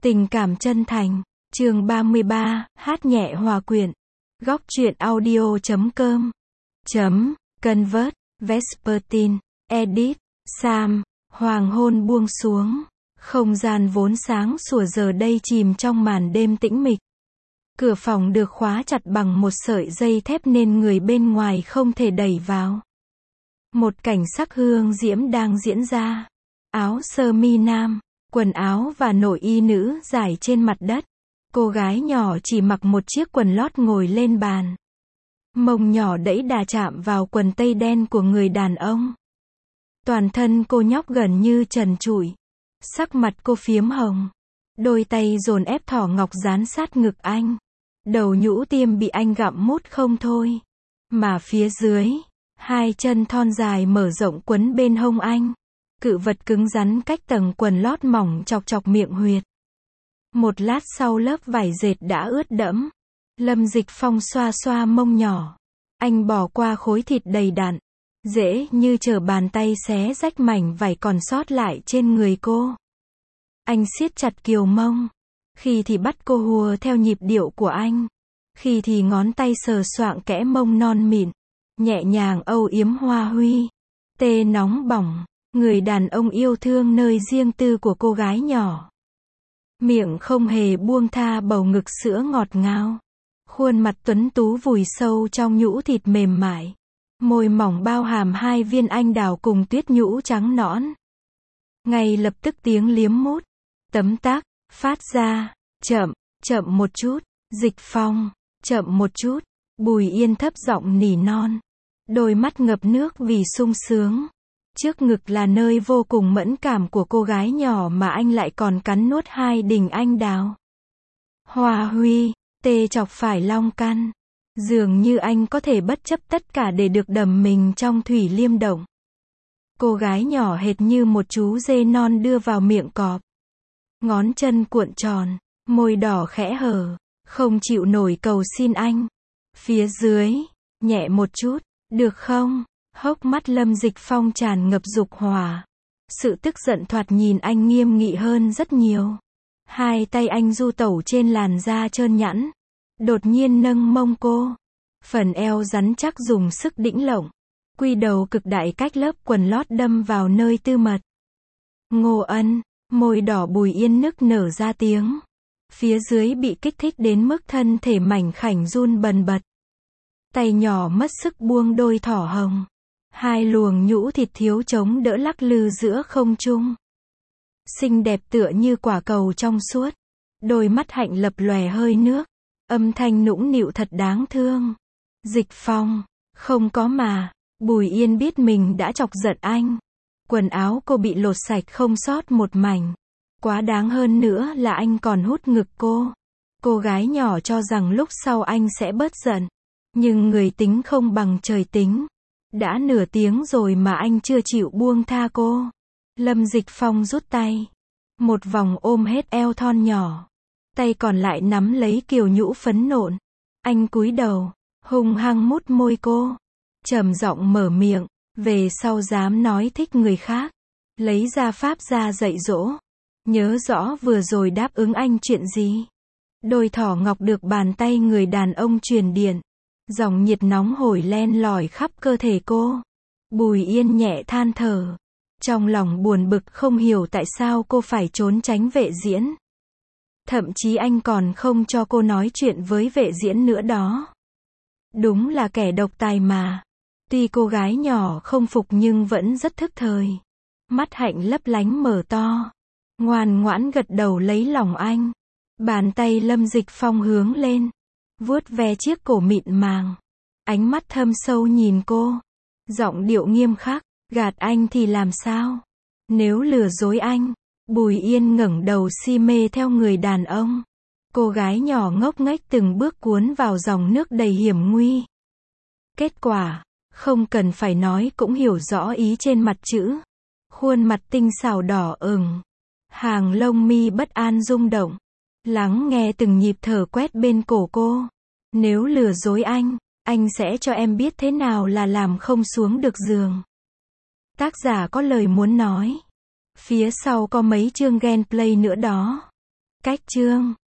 Tình cảm chân thành. Chương 33, hát nhẹ hòa quyện. Góc truyện audio.com. Convert, Vespertine, Edit, Sam. Hoàng hôn buông xuống. Không gian vốn sáng sủa giờ đây chìm trong màn đêm tĩnh mịch. Cửa phòng được khóa chặt bằng một sợi dây thép nên người bên ngoài không thể đẩy vào. Một cảnh sắc hương diễm đang diễn ra. Áo sơ mi nam, quần áo và nội y nữ rải trên mặt đất. Cô gái nhỏ chỉ mặc một chiếc quần lót ngồi lên bàn. Mông nhỏ đẫy đà chạm vào quần tây đen của người đàn ông. Toàn thân cô nhóc gần như trần trụi. Sắc mặt cô phiếm hồng. Đôi tay dồn ép thỏ ngọc dán sát ngực anh. Đầu nhũ tiêm bị anh gặm mút không thôi. Mà phía dưới, hai chân thon dài mở rộng quấn bên hông anh. Cự vật cứng rắn cách tầng quần lót mỏng chọc chọc miệng huyệt. Một lát sau lớp vải dệt đã ướt đẫm. Lâm Dịch Phong xoa xoa mông nhỏ. Anh bỏ qua khối thịt đầy đặn. Dễ như trở bàn tay xé rách mảnh vải còn sót lại trên người cô. Anh siết chặt kiều mông. Khi thì bắt cô hùa theo nhịp điệu của anh. Khi thì ngón tay sờ soạng kẽ mông non mịn. Nhẹ nhàng âu yếm hoa huy. Tê nóng bỏng. Người đàn ông yêu thương nơi riêng tư của cô gái nhỏ. Miệng không hề buông tha bầu ngực sữa ngọt ngào. Khuôn mặt tuấn tú vùi sâu trong nhũ thịt mềm mại. Môi mỏng bao hàm hai viên anh đào cùng tuyết nhũ trắng nõn. Ngay lập tức tiếng liếm mút. Tấm tắc, phát ra. Chậm, chậm một chút. Dịch Phong, chậm một chút. Bùi Yên thấp giọng nỉ non. Đôi mắt ngập nước vì sung sướng. Trước ngực là nơi vô cùng mẫn cảm của cô gái nhỏ mà anh lại còn cắn nuốt hai đình anh đào. Hoa huy, tê chọc phải long căn. Dường như anh có thể bất chấp tất cả để được đầm mình trong thủy liêm động. Cô gái nhỏ hệt như một chú dê non đưa vào miệng cọp. Ngón chân cuộn tròn, môi đỏ khẽ hở, không chịu nổi cầu xin anh. Phía dưới, nhẹ một chút, được không? Hốc mắt Lâm Dịch Phong tràn ngập dục hỏa. Sự tức giận thoạt nhìn anh nghiêm nghị hơn rất nhiều. Hai tay anh du tẩu trên làn da trơn nhẵn. Đột nhiên nâng mông cô. Phần eo rắn chắc dùng sức đĩnh lộng. Quy đầu cực đại cách lớp quần lót đâm vào nơi tư mật. Ngô Ân, môi đỏ Bùi Yên nức nở ra tiếng. Phía dưới bị kích thích đến mức thân thể mảnh khảnh run bần bật. Tay nhỏ mất sức buông đôi thỏ hồng. Hai luồng nhũ thịt thiếu chống đỡ lắc lư giữa không trung. Xinh đẹp tựa như quả cầu trong suốt. Đôi mắt hạnh lập lòe hơi nước. Âm thanh nũng nịu thật đáng thương. Dịch Phong, không có mà. Bùi Yên biết mình đã chọc giận anh. Quần áo cô bị lột sạch không sót một mảnh. Quá đáng hơn nữa là anh còn hút ngực cô. Cô gái nhỏ cho rằng lúc sau anh sẽ bớt giận. Nhưng người tính không bằng trời tính. Đã nửa tiếng rồi mà anh chưa chịu buông tha cô. Lâm Dịch Phong rút tay. Một vòng ôm hết eo thon nhỏ. Tay còn lại nắm lấy kiều nhũ phấn nộn. Anh cúi đầu, hung hăng mút môi cô. Trầm giọng mở miệng, về sau dám nói thích người khác. Lấy ra pháp ra dạy dỗ. Nhớ rõ vừa rồi đáp ứng anh chuyện gì. Đôi thỏ ngọc được bàn tay người đàn ông truyền điện. Dòng nhiệt nóng hổi len lỏi khắp cơ thể cô. Bùi Yên nhẹ than thở. Trong lòng buồn bực không hiểu tại sao cô phải trốn tránh vệ diễn. Thậm chí anh còn không cho cô nói chuyện với vệ diễn nữa đó. Đúng là kẻ độc tài mà. Tuy cô gái nhỏ không phục nhưng vẫn rất thức thời. Mắt hạnh lấp lánh mở to. Ngoan ngoãn gật đầu lấy lòng anh. Bàn tay Lâm Dịch Phong hướng lên. Vuốt ve chiếc cổ mịn màng. Ánh mắt thâm sâu nhìn cô. Giọng điệu nghiêm khắc. Gạt anh thì làm sao? Nếu lừa dối anh. Bùi Yên ngẩng đầu si mê theo người đàn ông. Cô gái nhỏ ngốc nghếch từng bước cuốn vào dòng nước đầy hiểm nguy. Kết quả, không cần phải nói cũng hiểu rõ ý trên mặt chữ. Khuôn mặt tinh xảo đỏ ửng. Hàng lông mi bất an rung động. Lắng nghe từng nhịp thở quét bên cổ cô. Nếu lừa dối anh sẽ cho em biết thế nào là làm không xuống được giường. Tác giả có lời muốn nói. Phía sau có mấy chương gameplay nữa đó. Cách chương